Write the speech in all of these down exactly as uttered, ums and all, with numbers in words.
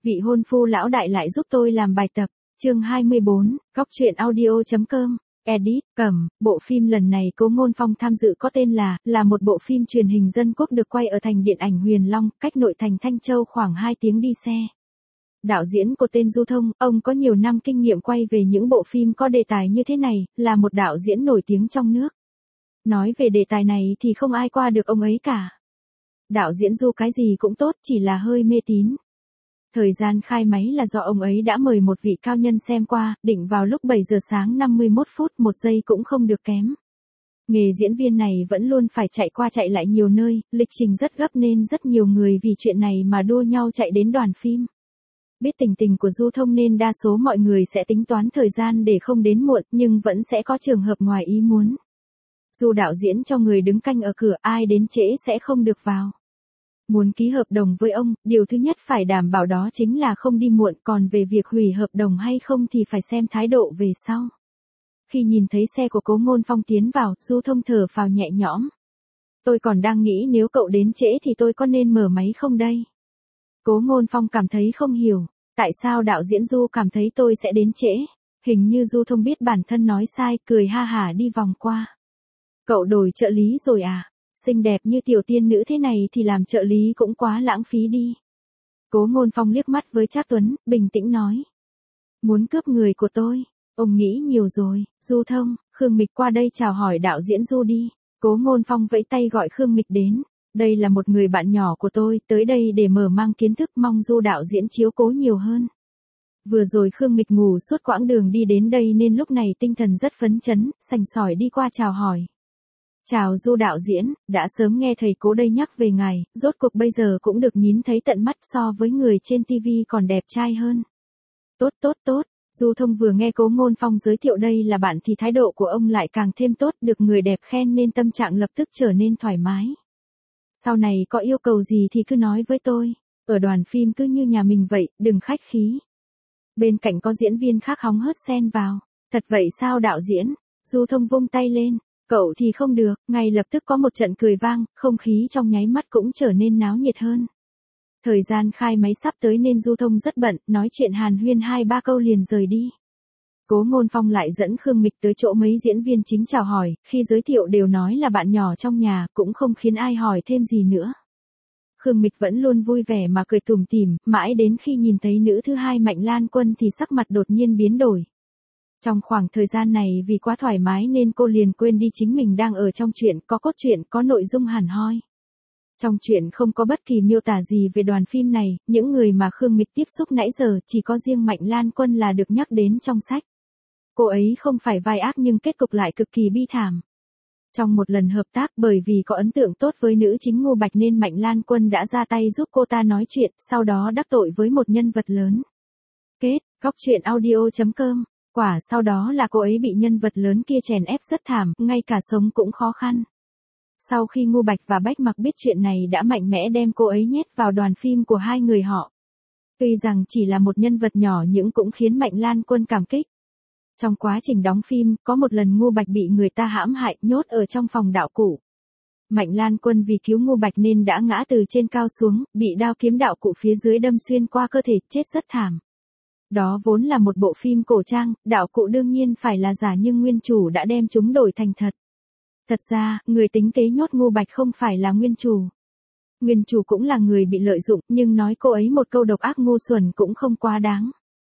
vị hôn phu lão đại lại giúp tôi làm bài tập. Chương hai mươi bốn, Góc truyện audio chấm com. Edit, Cẩm, bộ phim lần này Cố Ngôn Phong tham dự có tên là, là một bộ phim truyền hình dân quốc được quay ở thành điện ảnh Huyền Long, cách nội thành Thanh Châu khoảng hai tiếng đi xe. Đạo diễn của tên Du Thông, ông có nhiều năm kinh nghiệm quay về những bộ phim có đề tài như thế này, là một đạo diễn nổi tiếng trong nước. Nói về đề tài này thì không ai qua được ông ấy cả. Đạo diễn Du cái gì cũng tốt, chỉ là hơi mê tín. Thời gian khai máy là do ông ấy đã mời một vị cao nhân xem qua, định vào lúc bảy giờ sáng năm mươi mốt phút, một giây cũng không được kém. Nghề diễn viên này vẫn luôn phải chạy qua chạy lại nhiều nơi, lịch trình rất gấp nên rất nhiều người vì chuyện này mà đua nhau chạy đến đoàn phim. Biết tình tình của Du Thông nên đa số mọi người sẽ tính toán thời gian để không đến muộn, nhưng vẫn sẽ có trường hợp ngoài ý muốn. Du đạo diễn cho người đứng canh ở cửa, ai đến trễ sẽ không được vào. Muốn ký hợp đồng với ông, điều thứ nhất phải đảm bảo đó chính là không đi muộn, còn về việc hủy hợp đồng hay không thì phải xem thái độ về sau. Khi nhìn thấy xe của Cố Ngôn Phong tiến vào, Du Thông thở phào nhẹ nhõm. Tôi còn đang nghĩ nếu cậu đến trễ thì tôi có nên mở máy không đây? Cố Ngôn Phong cảm thấy không hiểu, tại sao đạo diễn Du cảm thấy tôi sẽ đến trễ? Hình như Du Thông biết bản thân nói sai, cười ha hả đi vòng qua. Cậu đổi trợ lý rồi à? Xinh đẹp như tiểu tiên nữ thế này thì làm trợ lý cũng quá lãng phí đi. Cố Ngôn Phong liếc mắt với Trác Tuấn, bình tĩnh nói. Muốn cướp người của tôi, ông nghĩ nhiều rồi. Du Thông, Khương Mịch qua đây chào hỏi đạo diễn Du đi. Cố Ngôn Phong vẫy tay gọi Khương Mịch đến. Đây là một người bạn nhỏ của tôi, tới đây để mở mang kiến thức, mong Du đạo diễn chiếu cố nhiều hơn. Vừa rồi Khương Mịch ngủ suốt quãng đường đi đến đây nên lúc này tinh thần rất phấn chấn, sành sỏi đi qua chào hỏi. Chào Du đạo diễn, đã sớm nghe thầy Cố đây nhắc về ngài, rốt cuộc bây giờ cũng được nhìn thấy tận mắt, so với người trên tivi còn đẹp trai hơn. Tốt tốt tốt, Du Thông vừa nghe Cố Ngôn Phong giới thiệu đây là bạn thì thái độ của ông lại càng thêm tốt, được người đẹp khen nên tâm trạng lập tức trở nên thoải mái. Sau này có yêu cầu gì thì cứ nói với tôi, ở đoàn phim cứ như nhà mình vậy, đừng khách khí. Bên cạnh có diễn viên khác hóng hớt xen vào, thật vậy sao đạo diễn? Du Thông vung tay lên. Cậu thì không được, ngay lập tức có một trận cười vang, không khí trong nháy mắt cũng trở nên náo nhiệt hơn. Thời gian khai máy sắp tới nên Du Thông rất bận, nói chuyện hàn huyên hai ba câu liền rời đi. Cố Ngôn Phong lại dẫn Khương Mịch tới chỗ mấy diễn viên chính chào hỏi, khi giới thiệu đều nói là bạn nhỏ trong nhà, cũng không khiến ai hỏi thêm gì nữa. Khương Mịch vẫn luôn vui vẻ mà cười tủm tỉm, mãi đến khi nhìn thấy nữ thứ hai Mạnh Lan Quân thì sắc mặt đột nhiên biến đổi. Trong khoảng thời gian này vì quá thoải mái nên cô liền quên đi chính mình đang ở trong truyện, có cốt truyện, có nội dung hẳn hoi. Trong truyện không có bất kỳ miêu tả gì về đoàn phim này, những người mà Khương Mịch tiếp xúc nãy giờ chỉ có riêng Mạnh Lan Quân là được nhắc đến trong sách. Cô ấy không phải vai ác nhưng kết cục lại cực kỳ bi thảm. Trong một lần hợp tác, bởi vì có ấn tượng tốt với nữ chính Ngô Bạch nên Mạnh Lan Quân đã ra tay giúp cô ta nói chuyện, sau đó đắc tội với một nhân vật lớn. Kết, Góc truyện audio chấm com. Quả sau đó là cô ấy bị nhân vật lớn kia chèn ép rất thảm, ngay cả sống cũng khó khăn. Sau khi Ngô Bạch và Bách Mặc biết chuyện này đã mạnh mẽ đem cô ấy nhét vào đoàn phim của hai người họ. Tuy rằng chỉ là một nhân vật nhỏ nhưng cũng khiến Mạnh Lan Quân cảm kích. Trong quá trình đóng phim, có một lần Ngô Bạch bị người ta hãm hại, nhốt ở trong phòng đạo cụ. Mạnh Lan Quân vì cứu Ngô Bạch nên đã ngã từ trên cao xuống, bị đao kiếm đạo cụ phía dưới đâm xuyên qua cơ thể, chết rất thảm. Đó vốn là một bộ phim cổ trang, đạo cụ đương nhiên phải là giả nhưng nguyên chủ đã đem chúng đổi thành thật. Thật ra, người tính kế nhốt Ngô Bạch không phải là nguyên chủ. Nguyên chủ cũng là người bị lợi dụng, nhưng nói cô ấy một câu độc ác ngu xuẩn cũng không quá đáng.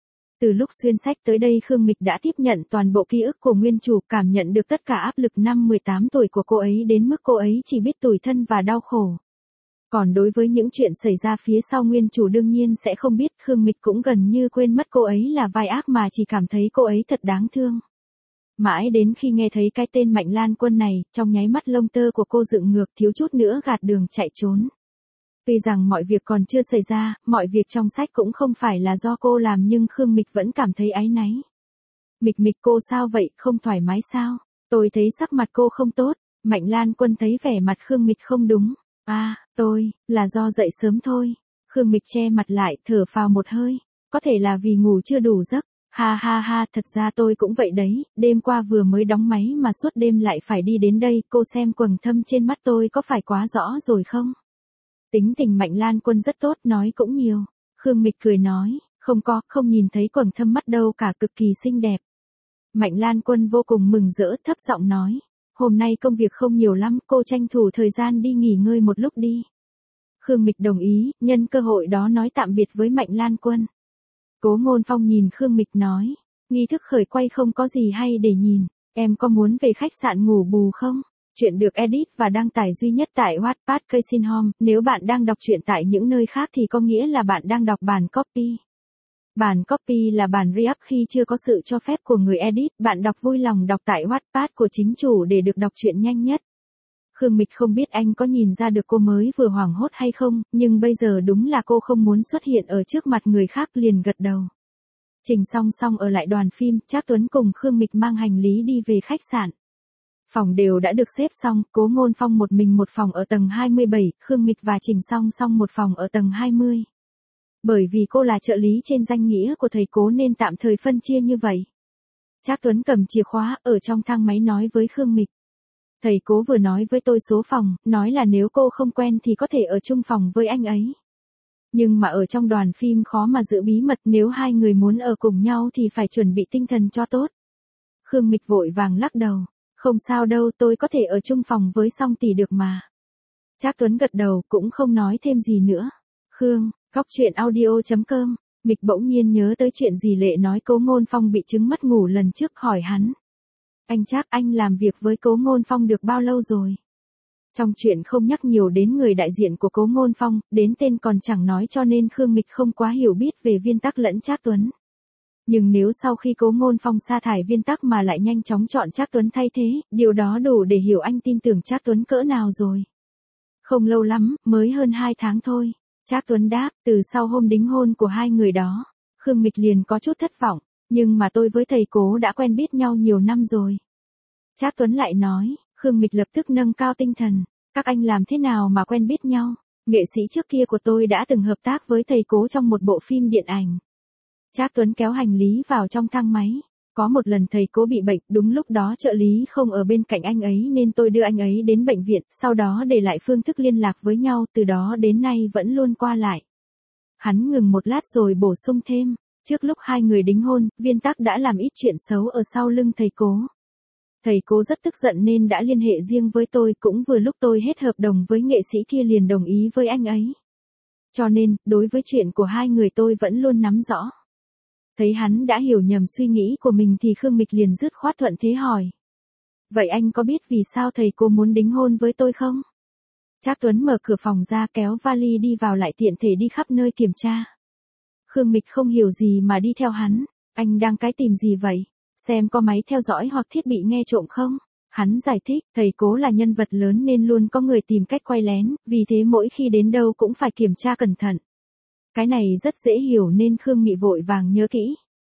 Từ lúc xuyên sách tới đây Khương Mịch đã tiếp nhận toàn bộ ký ức của nguyên chủ, cảm nhận được tất cả áp lực năm mười tám tuổi của cô ấy đến mức cô ấy chỉ biết tủi thân và đau khổ. Còn đối với những chuyện xảy ra phía sau nguyên chủ đương nhiên sẽ không biết, Khương Mịch cũng gần như quên mất cô ấy là vai ác mà chỉ cảm thấy cô ấy thật đáng thương. Mãi đến khi nghe thấy cái tên Mạnh Lan Quân này, trong nháy mắt lông tơ của cô dựng ngược, thiếu chút nữa gạt đường chạy trốn. Tuy rằng mọi việc còn chưa xảy ra, mọi việc trong sách cũng không phải là do cô làm nhưng Khương Mịch vẫn cảm thấy áy náy. Mịch Mịch cô sao vậy, không thoải mái sao? Tôi thấy sắc mặt cô không tốt. Mạnh Lan Quân thấy vẻ mặt Khương Mịch không đúng. À, tôi, là do dậy sớm thôi. Khương Mịch che mặt lại, thở phào một hơi. Có thể là vì ngủ chưa đủ giấc. Ha ha ha, thật ra tôi cũng vậy đấy, đêm qua vừa mới đóng máy mà suốt đêm lại phải đi đến đây, cô xem quầng thâm trên mắt tôi có phải quá rõ rồi không? Tính tình Mạnh Lan Quân rất tốt, nói cũng nhiều. Khương Mịch cười nói, không có, không nhìn thấy quầng thâm mắt đâu cả, cực kỳ xinh đẹp. Mạnh Lan Quân vô cùng mừng rỡ, thấp giọng nói, hôm nay công việc không nhiều lắm, cô tranh thủ thời gian đi nghỉ ngơi một lúc đi. Khương Mịch đồng ý, nhân cơ hội đó nói tạm biệt với Mạnh Lan Quân. Cố Ngôn Phong nhìn Khương Mịch nói, nghi thức khởi quay không có gì hay để nhìn, em có muốn về khách sạn ngủ bù không? Chuyện được edit và đăng tải duy nhất tại Wattpad Casing Home, nếu bạn đang đọc truyện tại những nơi khác thì có nghĩa là bạn đang đọc bản copy. Bản copy là bản re-up khi chưa có sự cho phép của người edit, bạn đọc vui lòng đọc tại Wattpad của chính chủ để được đọc truyện nhanh nhất. Khương Mịch không biết anh có nhìn ra được cô mới vừa hoảng hốt hay không, nhưng bây giờ đúng là cô không muốn xuất hiện ở trước mặt người khác, liền gật đầu. Trình song song ở lại đoàn phim, Trác Tuấn cùng Khương Mịch mang hành lý đi về khách sạn. Phòng đều đã được xếp xong, Cố Ngôn Phong một mình một phòng ở tầng hai mươi bảy, Khương Mịch và Trình song song một phòng ở tầng hai mươi. Bởi vì cô là trợ lý trên danh nghĩa của thầy Cố nên tạm thời phân chia như vậy. Trác Tuấn cầm chìa khóa ở trong thang máy nói với Khương Mịch. Thầy Cố vừa nói với tôi số phòng, nói là nếu cô không quen thì có thể ở chung phòng với anh ấy. Nhưng mà ở trong đoàn phim khó mà giữ bí mật, nếu hai người muốn ở cùng nhau thì phải chuẩn bị tinh thần cho tốt. Khương Mịch vội vàng lắc đầu. Không sao đâu, tôi có thể ở chung phòng với Song tỷ được mà. Trác Tuấn gật đầu cũng không nói thêm gì nữa. Khương, góc truyện audio chấm com, Mịch bỗng nhiên nhớ tới chuyện gì Lệ nói Cố Ngôn Phong bị chứng mất ngủ lần trước, hỏi hắn. Anh Trác, anh làm việc với Cố Ngôn Phong được bao lâu rồi? Trong chuyện không nhắc nhiều đến người đại diện của Cố Ngôn Phong, đến tên còn chẳng nói, cho nên Khương Mịch không quá hiểu biết về Viên Tắc lẫn Trác Tuấn. Nhưng nếu sau khi Cố Ngôn Phong sa thải Viên Tắc mà lại nhanh chóng chọn Trác Tuấn thay thế, điều đó đủ để hiểu anh tin tưởng Trác Tuấn cỡ nào rồi. Không lâu lắm, mới hơn hai tháng thôi. Trác Tuấn đáp, từ sau hôm đính hôn của hai người đó, Khương Mịch liền có chút thất vọng, nhưng mà tôi với thầy Cố đã quen biết nhau nhiều năm rồi. Trác Tuấn lại nói, Khương Mịch lập tức nâng cao tinh thần, các anh làm thế nào mà quen biết nhau? Nghệ sĩ trước kia của tôi đã từng hợp tác với thầy Cố trong một bộ phim điện ảnh. Trác Tuấn kéo hành lý vào trong thang máy. Có một lần thầy Cố bị bệnh, đúng lúc đó trợ lý không ở bên cạnh anh ấy nên tôi đưa anh ấy đến bệnh viện, sau đó để lại phương thức liên lạc với nhau, từ đó đến nay vẫn luôn qua lại. Hắn ngừng một lát rồi bổ sung thêm, trước lúc hai người đính hôn, Viên Tắc đã làm ít chuyện xấu ở sau lưng thầy Cố. Thầy Cố rất tức giận nên đã liên hệ riêng với tôi, cũng vừa lúc tôi hết hợp đồng với nghệ sĩ kia liền đồng ý với anh ấy. Cho nên, đối với chuyện của hai người tôi vẫn luôn nắm rõ. Thấy hắn đã hiểu nhầm suy nghĩ của mình thì Khương Mịch liền dứt khoát thuận thế hỏi. Vậy anh có biết vì sao thầy Cố muốn đính hôn với tôi không? Trác Tuấn mở cửa phòng ra, kéo vali đi vào, lại tiện thể đi khắp nơi kiểm tra. Khương Mịch không hiểu gì mà đi theo hắn. Anh đang cái tìm gì vậy? Xem có máy theo dõi hoặc thiết bị nghe trộm không? Hắn giải thích, thầy Cố là nhân vật lớn nên luôn có người tìm cách quay lén, vì thế mỗi khi đến đâu cũng phải kiểm tra cẩn thận. Cái này rất dễ hiểu nên Khương Mị vội vàng nhớ kỹ.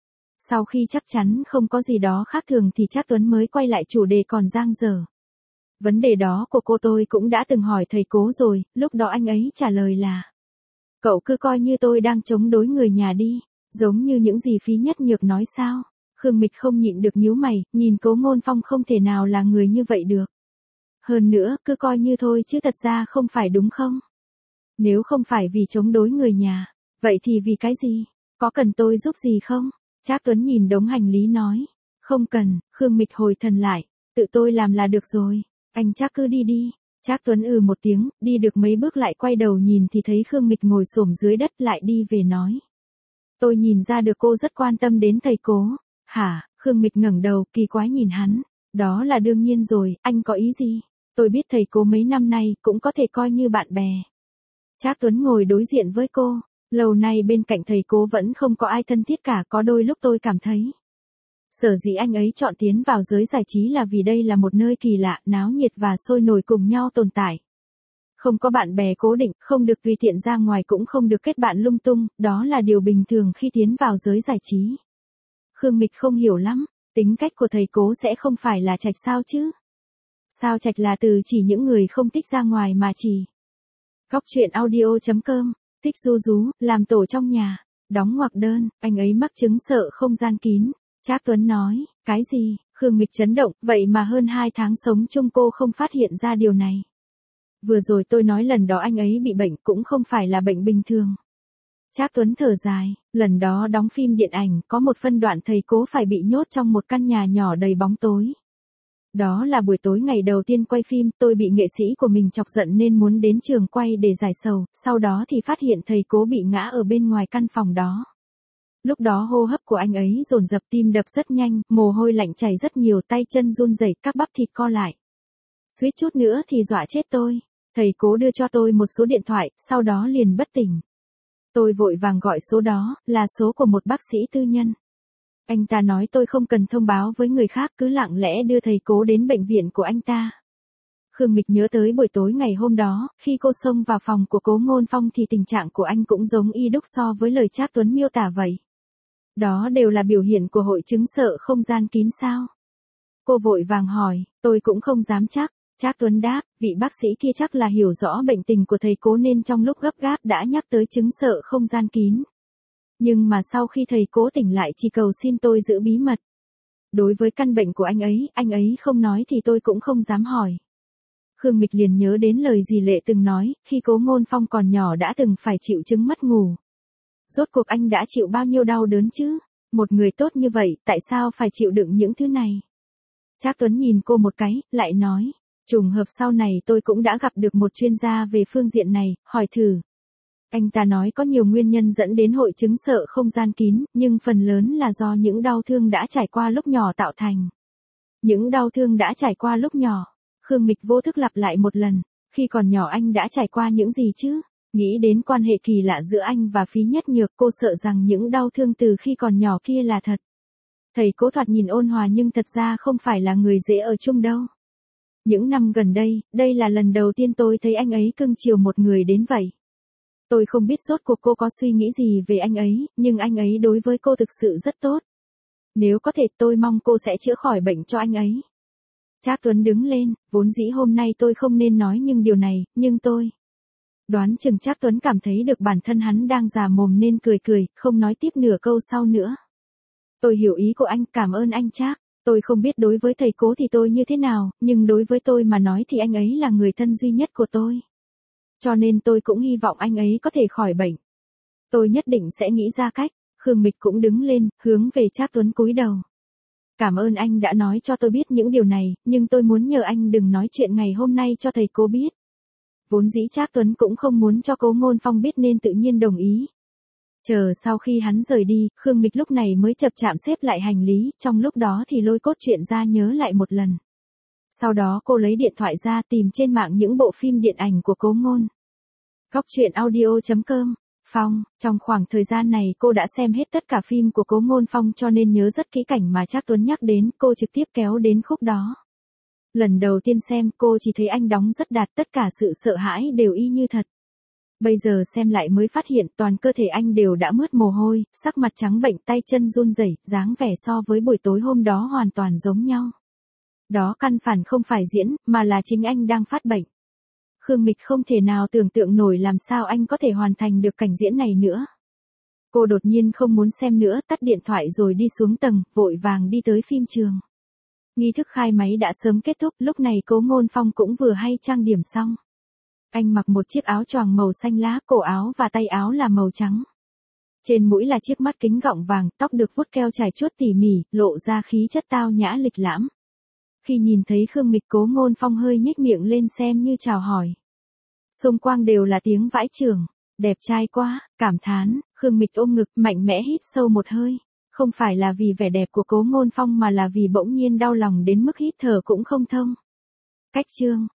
Sau khi chắc chắn không có gì đó khác thường thì Trác Tuấn mới quay lại chủ đề còn dang dở. Vấn đề đó của cô tôi cũng đã từng hỏi thầy Cố rồi, lúc đó anh ấy trả lời là: cậu cứ coi như tôi đang chống đối người nhà đi, giống như những gì Phí Nhất Nhược nói sao. Khương Mịch không nhịn được nhíu mày, nhìn Cố Ngôn Phong không thể nào là người như vậy được. Hơn nữa, cứ coi như thôi chứ thật ra không phải đúng không? Nếu không phải vì chống đối người nhà, vậy thì vì cái gì? Có cần tôi giúp gì không? Trác Tuấn nhìn đống hành lý nói. Không cần. Khương Mịch hồi thần lại. Tự tôi làm là được rồi. Anh Trác cứ đi đi. Trác Tuấn ừ một tiếng, đi được mấy bước lại quay đầu nhìn thì thấy Khương Mịch ngồi xổm dưới đất, lại đi về nói. Tôi nhìn ra được cô rất quan tâm đến thầy Cố. Hả? Khương Mịch ngẩng đầu, kỳ quái nhìn hắn. Đó là đương nhiên rồi, anh có ý gì? Tôi biết thầy Cố mấy năm nay, cũng có thể coi như bạn bè. Trác Tuấn ngồi đối diện với cô. Lâu nay bên cạnh thầy Cố vẫn không có ai thân thiết cả, có đôi lúc tôi cảm thấy. Sở dĩ anh ấy chọn tiến vào giới giải trí là vì đây là một nơi kỳ lạ, náo nhiệt và sôi nổi cùng nhau tồn tại. Không có bạn bè cố định, không được tùy tiện ra ngoài, cũng không được kết bạn lung tung, đó là điều bình thường khi tiến vào giới giải trí. Khương Mịch không hiểu lắm, tính cách của thầy Cố sẽ không phải là trạch sao chứ? Sao trạch là từ chỉ những người không thích ra ngoài mà chỉ. Góc truyện audio chấm com, thích ru rú, làm tổ trong nhà, đóng ngoặc đơn, anh ấy mắc chứng sợ không gian kín. Trác Tuấn nói, cái gì? Khương Mịch chấn động, vậy mà hơn hai tháng sống chung cô không phát hiện ra điều này. Vừa rồi tôi nói lần đó anh ấy bị bệnh cũng không phải là bệnh bình thường. Trác Tuấn thở dài, lần đó đóng phim điện ảnh có một phân đoạn thầy Cố phải bị nhốt trong một căn nhà nhỏ đầy bóng tối. Đó là buổi tối ngày đầu tiên quay phim, tôi bị nghệ sĩ của mình chọc giận nên muốn đến trường quay để giải sầu, sau đó thì phát hiện thầy Cố bị ngã ở bên ngoài căn phòng đó. Lúc đó hô hấp của anh ấy dồn dập, tim đập rất nhanh, mồ hôi lạnh chảy rất nhiều, tay chân run rẩy, các bắp thịt co lại. Suýt chút nữa thì dọa chết tôi. Thầy Cố đưa cho tôi một số điện thoại, sau đó liền bất tỉnh. Tôi vội vàng gọi số đó, là số của một bác sĩ tư nhân. Anh ta nói tôi không cần thông báo với người khác, cứ lặng lẽ đưa thầy Cố đến bệnh viện của anh ta. Khương Mịch nhớ tới buổi tối ngày hôm đó, khi cô xông vào phòng của Cố Ngôn Phong thì tình trạng của anh cũng giống y đúc so với lời Trác Tuấn miêu tả vậy. Đó đều là biểu hiện của hội chứng sợ không gian kín sao? Cô vội vàng hỏi, tôi cũng không dám chắc. Trác Tuấn đáp, vị bác sĩ kia chắc là hiểu rõ bệnh tình của thầy Cố nên trong lúc gấp gáp đã nhắc tới chứng sợ không gian kín. Nhưng mà sau khi thầy Cố tỉnh lại chỉ cầu xin tôi giữ bí mật. Đối với căn bệnh của anh ấy, anh ấy không nói thì tôi cũng không dám hỏi. Khương Mịch liền nhớ đến lời dì Lệ từng nói, khi Cố Ngôn Phong còn nhỏ đã từng phải chịu chứng mất ngủ. Rốt cuộc anh đã chịu bao nhiêu đau đớn chứ? Một người tốt như vậy, tại sao phải chịu đựng những thứ này? Trác Tuấn nhìn cô một cái, lại nói. Trùng hợp sau này tôi cũng đã gặp được một chuyên gia về phương diện này, hỏi thử. Anh ta nói có nhiều nguyên nhân dẫn đến hội chứng sợ không gian kín, nhưng phần lớn là do những đau thương đã trải qua lúc nhỏ tạo thành. Những đau thương đã trải qua lúc nhỏ. Khương Mịch vô thức lặp lại một lần. Khi còn nhỏ anh đã trải qua những gì chứ? Nghĩ đến quan hệ kỳ lạ giữa anh và Phí Nhất Nhược, cô sợ rằng những đau thương từ khi còn nhỏ kia là thật. Thầy Cố thoạt nhìn ôn hòa nhưng thật ra không phải là người dễ ở chung đâu. Những năm gần đây, đây là lần đầu tiên tôi thấy anh ấy cưng chiều một người đến vậy. Tôi không biết rốt cuộc cô có suy nghĩ gì về anh ấy, nhưng anh ấy đối với cô thực sự rất tốt. Nếu có thể tôi mong cô sẽ chữa khỏi bệnh cho anh ấy. Trác Tuấn đứng lên, vốn dĩ hôm nay tôi không nên nói nhưng điều này, nhưng tôi... Đoán chừng Trác Tuấn cảm thấy được bản thân hắn đang già mồm nên cười cười, không nói tiếp nửa câu sau nữa. Tôi hiểu ý của anh, cảm ơn anh Trác. Tôi không biết đối với thầy Cố thì tôi như thế nào, nhưng đối với tôi mà nói thì anh ấy là người thân duy nhất của tôi. Cho nên tôi cũng hy vọng anh ấy có thể khỏi bệnh. Tôi nhất định sẽ nghĩ ra cách. Khương Mịch cũng đứng lên, hướng về Trác Tuấn cúi đầu. Cảm ơn anh đã nói cho tôi biết những điều này, nhưng tôi muốn nhờ anh đừng nói chuyện ngày hôm nay cho thầy Cố biết. Vốn dĩ Trác Tuấn cũng không muốn cho Cố Ngôn Phong biết nên tự nhiên đồng ý. Chờ sau khi hắn rời đi, Khương Mịch lúc này mới chập chạm xếp lại hành lý, trong lúc đó thì lôi cốt truyện ra nhớ lại một lần. Sau đó cô lấy điện thoại ra tìm trên mạng những bộ phim điện ảnh của Cố Ngôn. Góc truyện audio chấm com. Phong, trong khoảng thời gian này cô đã xem hết tất cả phim của Cố Ngôn Phong cho nên nhớ rất kỹ cảnh mà Trác Tuấn nhắc đến, cô trực tiếp kéo đến khúc đó. Lần đầu tiên xem cô chỉ thấy anh đóng rất đạt, tất cả sự sợ hãi đều y như thật. Bây giờ xem lại mới phát hiện toàn cơ thể anh đều đã mướt mồ hôi, sắc mặt trắng bệnh, tay chân run rẩy, dáng vẻ so với buổi tối hôm đó hoàn toàn giống nhau. Đó căn bản không phải diễn, mà là chính anh đang phát bệnh. Khương Mịch không thể nào tưởng tượng nổi làm sao anh có thể hoàn thành được cảnh diễn này nữa. Cô đột nhiên không muốn xem nữa, tắt điện thoại rồi đi xuống tầng, vội vàng đi tới phim trường. Nghi thức khai máy đã sớm kết thúc, lúc này Cố Ngôn Phong cũng vừa hay trang điểm xong. Anh mặc một chiếc áo choàng màu xanh lá, cổ áo và tay áo là màu trắng. Trên mũi là chiếc mắt kính gọng vàng, tóc được vuốt keo trải chuốt tỉ mỉ, lộ ra khí chất tao nhã lịch lãm. Khi nhìn thấy Khương Mịch, Cố Ngôn Phong hơi nhếch miệng lên xem như chào hỏi. Xung quanh đều là tiếng vãi chưởng, đẹp trai quá, cảm thán, Khương Mịch ôm ngực mạnh mẽ hít sâu một hơi. Không phải là vì vẻ đẹp của Cố Ngôn Phong mà là vì bỗng nhiên đau lòng đến mức hít thở cũng không thông. Cách chương